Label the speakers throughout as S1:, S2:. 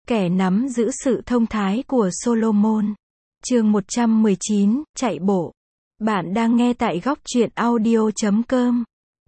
S1: Kẻ nắm giữ sự thông thái của Solomon. Chương 119, chạy bộ. Bạn đang nghe tại góc truyện audio.com.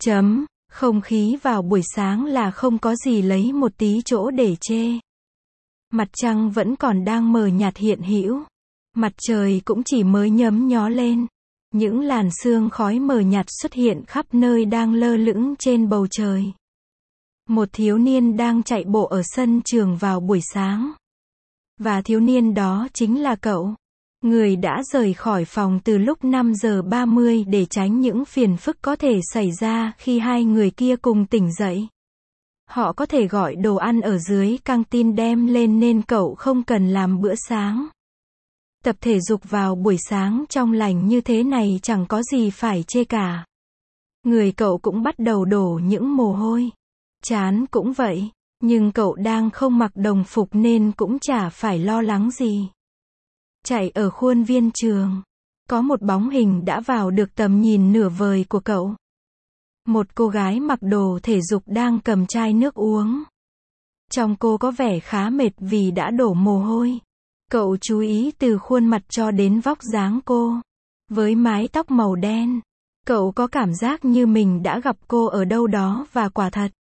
S1: Không khí vào buổi sáng là không có gì lấy một tí chỗ để chê. Mặt trăng vẫn còn đang mờ nhạt hiện hữu. Mặt trời cũng chỉ mới nhấm nhó lên. Những làn sương khói mờ nhạt xuất hiện khắp nơi đang lơ lửng trên bầu trời. Một thiếu niên đang chạy bộ ở sân trường vào buổi sáng. Và thiếu niên đó chính là cậu. Người đã rời khỏi phòng từ lúc 5 giờ 30 để tránh những phiền phức có thể xảy ra khi hai người kia cùng tỉnh dậy. Họ có thể gọi đồ ăn ở dưới căng tin đem lên nên cậu không cần làm bữa sáng. Tập thể dục vào buổi sáng trong lành như thế này chẳng có gì phải chê cả. Người cậu cũng bắt đầu đổ những mồ hôi. Trán cũng vậy, nhưng cậu đang không mặc đồng phục nên cũng chả phải lo lắng gì. Chạy ở khuôn viên trường, có một bóng hình đã vào được tầm nhìn nửa vời của cậu. Một cô gái mặc đồ thể dục đang cầm chai nước uống. Trông cô có vẻ khá mệt vì đã đổ mồ hôi. Cậu chú ý từ khuôn mặt cho đến vóc dáng cô. Với mái tóc màu đen, cậu có cảm giác như mình đã gặp cô ở đâu đó và quả thật.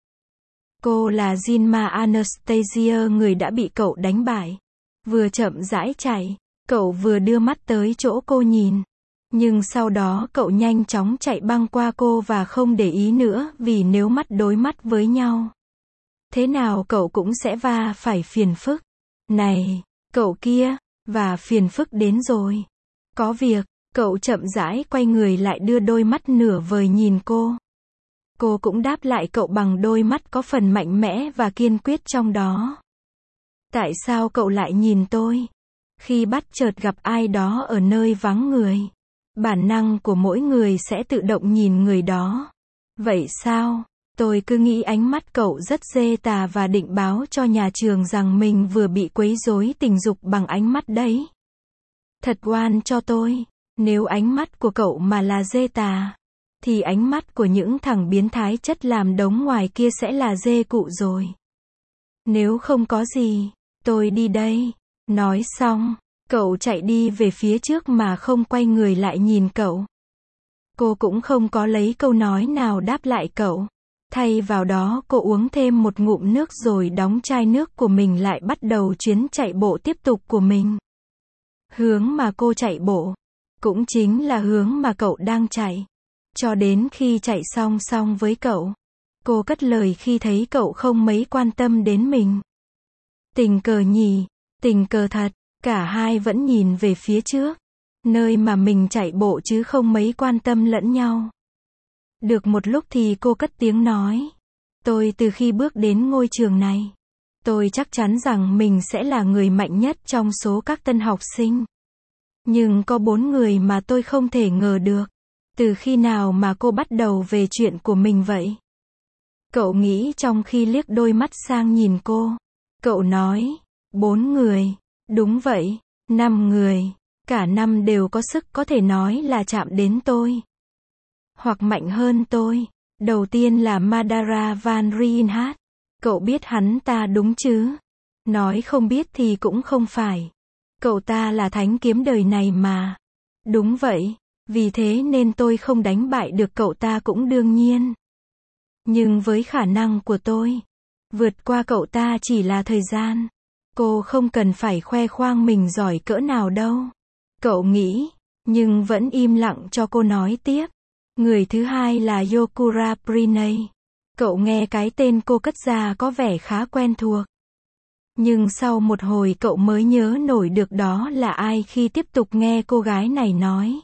S1: Cô là Jinma Anastasia, người đã bị cậu đánh bại. Vừa chậm rãi chạy, cậu vừa đưa mắt tới chỗ cô nhìn. Nhưng sau đó cậu nhanh chóng chạy băng qua cô và không để ý nữa vì nếu mắt đối mắt với nhau, thế nào cậu cũng sẽ va phải phiền phức. Này, cậu kia, và phiền phức đến rồi. Có việc, cậu chậm rãi quay người lại đưa đôi mắt nửa vời nhìn cô. Cô cũng đáp lại cậu bằng đôi mắt có phần mạnh mẽ và kiên quyết trong đó. Tại sao cậu lại nhìn tôi? Khi bắt chợt gặp ai đó ở nơi vắng người, bản năng của mỗi người sẽ tự động nhìn người đó. Vậy sao? Tôi cứ nghĩ ánh mắt cậu rất dê tà và định báo cho nhà trường rằng mình vừa bị quấy rối tình dục bằng ánh mắt đấy. Thật oan cho tôi, nếu ánh mắt của cậu mà là dê tà, thì ánh mắt của những thằng biến thái chất làm đống ngoài kia sẽ là dê cụ rồi. Nếu không có gì, tôi đi đây. Nói xong, cậu chạy đi về phía trước mà không quay người lại nhìn cậu. Cô cũng không có lấy câu nói nào đáp lại cậu. Thay vào đó cô uống thêm một ngụm nước rồi đóng chai nước của mình lại bắt đầu chuyến chạy bộ tiếp tục của mình. Hướng mà cô chạy bộ, cũng chính là hướng mà cậu đang chạy. Cho đến khi chạy song song với cậu, cô cất lời khi thấy cậu không mấy quan tâm đến mình. Tình cờ nhỉ, tình cờ thật, cả hai vẫn nhìn về phía trước, nơi mà mình chạy bộ chứ không mấy quan tâm lẫn nhau. Được một lúc thì cô cất tiếng nói. Tôi từ khi bước đến ngôi trường này, tôi chắc chắn rằng mình sẽ là người mạnh nhất trong số các tân học sinh. Nhưng có 4 người mà tôi không thể ngờ được. Từ khi nào mà cô bắt đầu về chuyện của mình vậy? Cậu nghĩ trong khi liếc đôi mắt sang nhìn cô. Cậu nói, 4 người. Đúng vậy, 5 người. Cả 5 đều có sức có thể nói là chạm đến tôi. Hoặc mạnh hơn tôi. Đầu tiên là Madara Van Reinhardt. Cậu biết hắn ta đúng chứ? Nói không biết thì cũng không phải. Cậu ta là thánh kiếm đời này mà. Đúng vậy. Vì thế nên tôi không đánh bại được cậu ta cũng đương nhiên. Nhưng với khả năng của tôi, vượt qua cậu ta chỉ là thời gian. Cô không cần phải khoe khoang mình giỏi cỡ nào đâu. Cậu nghĩ, nhưng vẫn im lặng cho cô nói tiếp. Người thứ hai là Yokura Prinay. Cậu nghe cái tên cô cất ra có vẻ khá quen thuộc. Nhưng sau một hồi cậu mới nhớ nổi được đó là ai khi tiếp tục nghe cô gái này nói.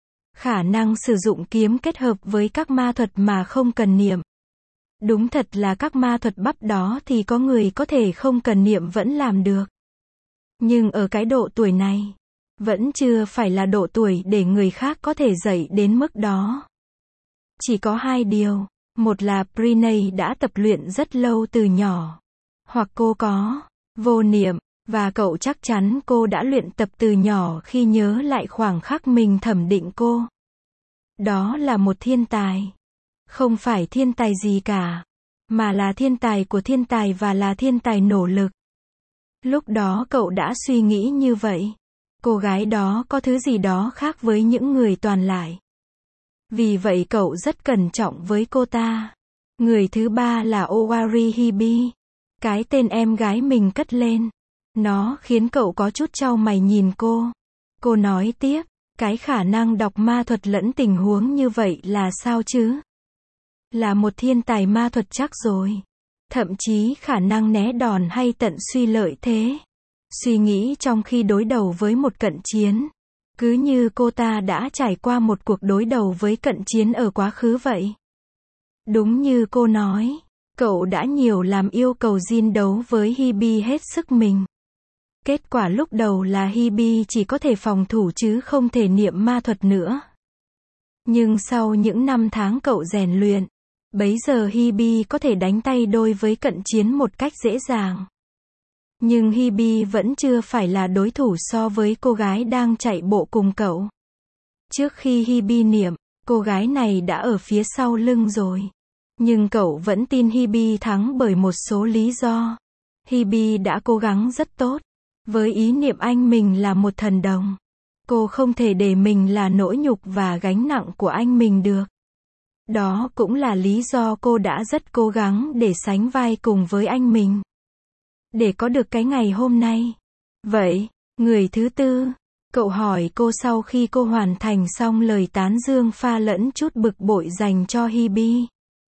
S1: Khả năng sử dụng kiếm kết hợp với các ma thuật mà không cần niệm. Đúng thật là các ma thuật bắp đó thì có người có thể không cần niệm vẫn làm được. Nhưng ở cái độ tuổi này, vẫn chưa phải là độ tuổi để người khác có thể dạy đến mức đó. Chỉ có 2 điều. Một là Prinay đã tập luyện rất lâu từ nhỏ. Hoặc cô có vô niệm, và cậu chắc chắn cô đã luyện tập từ nhỏ khi nhớ lại khoảng khắc mình thẩm định cô. Đó là một thiên tài. Không phải thiên tài gì cả, mà là thiên tài của thiên tài và là thiên tài nỗ lực. Lúc đó cậu đã suy nghĩ như vậy. Cô gái đó có thứ gì đó khác với những người toàn lại. Vì vậy cậu rất cẩn trọng với cô ta. Người thứ ba là Owari Hibi. Cái tên em gái mình cất lên. Nó khiến cậu có chút chau mày nhìn cô. Cô nói tiếp, cái khả năng đọc ma thuật lẫn tình huống như vậy là sao chứ? Là một thiên tài ma thuật chắc rồi. Thậm chí khả năng né đòn hay tận suy lợi thế. Suy nghĩ trong khi đối đầu với một cận chiến. Cứ như cô ta đã trải qua một cuộc đối đầu với cận chiến ở quá khứ vậy. Đúng như cô nói, cậu đã nhiều làm yêu cầu Jin đấu với Hibi hết sức mình. Kết quả lúc đầu là Hibi chỉ có thể phòng thủ chứ không thể niệm ma thuật nữa. Nhưng sau những năm tháng cậu rèn luyện, bấy giờ Hibi có thể đánh tay đôi với cận chiến một cách dễ dàng. Nhưng Hibi vẫn chưa phải là đối thủ so với cô gái đang chạy bộ cùng cậu. Trước khi Hibi niệm, cô gái này đã ở phía sau lưng rồi. Nhưng cậu vẫn tin Hibi thắng bởi một số lý do. Hibi đã cố gắng rất tốt, với ý niệm anh mình là một thần đồng. Cô không thể để mình là nỗi nhục và gánh nặng của anh mình được. Đó cũng là lý do cô đã rất cố gắng để sánh vai cùng với anh mình. Để có được cái ngày hôm nay. Vậy, người thứ tư, cậu hỏi cô sau khi cô hoàn thành xong lời tán dương pha lẫn chút bực bội dành cho Hibi.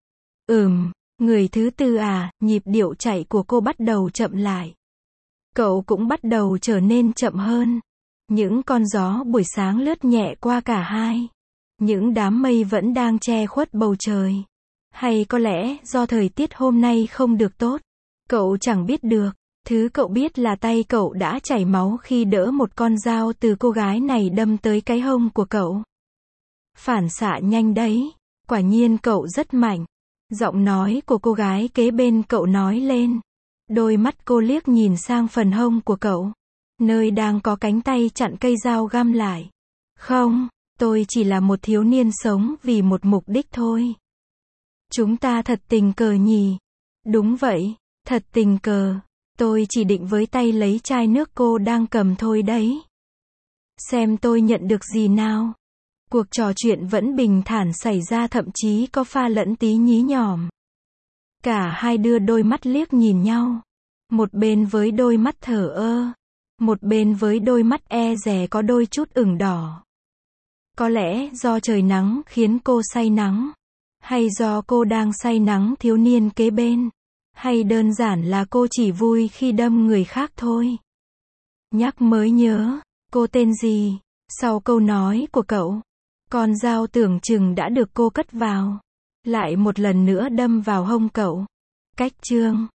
S1: Người thứ tư à, nhịp điệu chạy của cô bắt đầu chậm lại. Cậu cũng bắt đầu trở nên chậm hơn. Những con gió buổi sáng lướt nhẹ qua cả hai. Những đám mây vẫn đang che khuất bầu trời. Hay có lẽ do thời tiết hôm nay không được tốt. Cậu chẳng biết được. Thứ cậu biết là tay cậu đã chảy máu khi đỡ một con dao từ cô gái này đâm tới cái hông của cậu. Phản xạ nhanh đấy. Quả nhiên cậu rất mạnh. Giọng nói của cô gái kế bên cậu nói lên. Đôi mắt cô liếc nhìn sang phần hông của cậu. Nơi đang có cánh tay chặn cây dao găm lại. Không, tôi chỉ là một thiếu niên sống vì một mục đích thôi. Chúng ta thật tình cờ nhỉ? Đúng vậy, thật tình cờ. Tôi chỉ định với tay lấy chai nước cô đang cầm thôi đấy. Xem tôi nhận được gì nào. Cuộc trò chuyện vẫn bình thản xảy ra, thậm chí có pha lẫn tí nhí nhỏm. Cả hai đưa đôi mắt liếc nhìn nhau. Một bên với đôi mắt thờ ơ. Một bên với đôi mắt e dè có đôi chút ửng đỏ. Có lẽ do trời nắng khiến cô say nắng. Hay do cô đang say nắng thiếu niên kế bên. Hay đơn giản là cô chỉ vui khi đâm người khác thôi. Nhắc mới nhớ, cô tên gì? Sau câu nói của cậu, con dao tưởng chừng đã được cô cất vào. Lại một lần nữa đâm vào hông cậu. Cách chương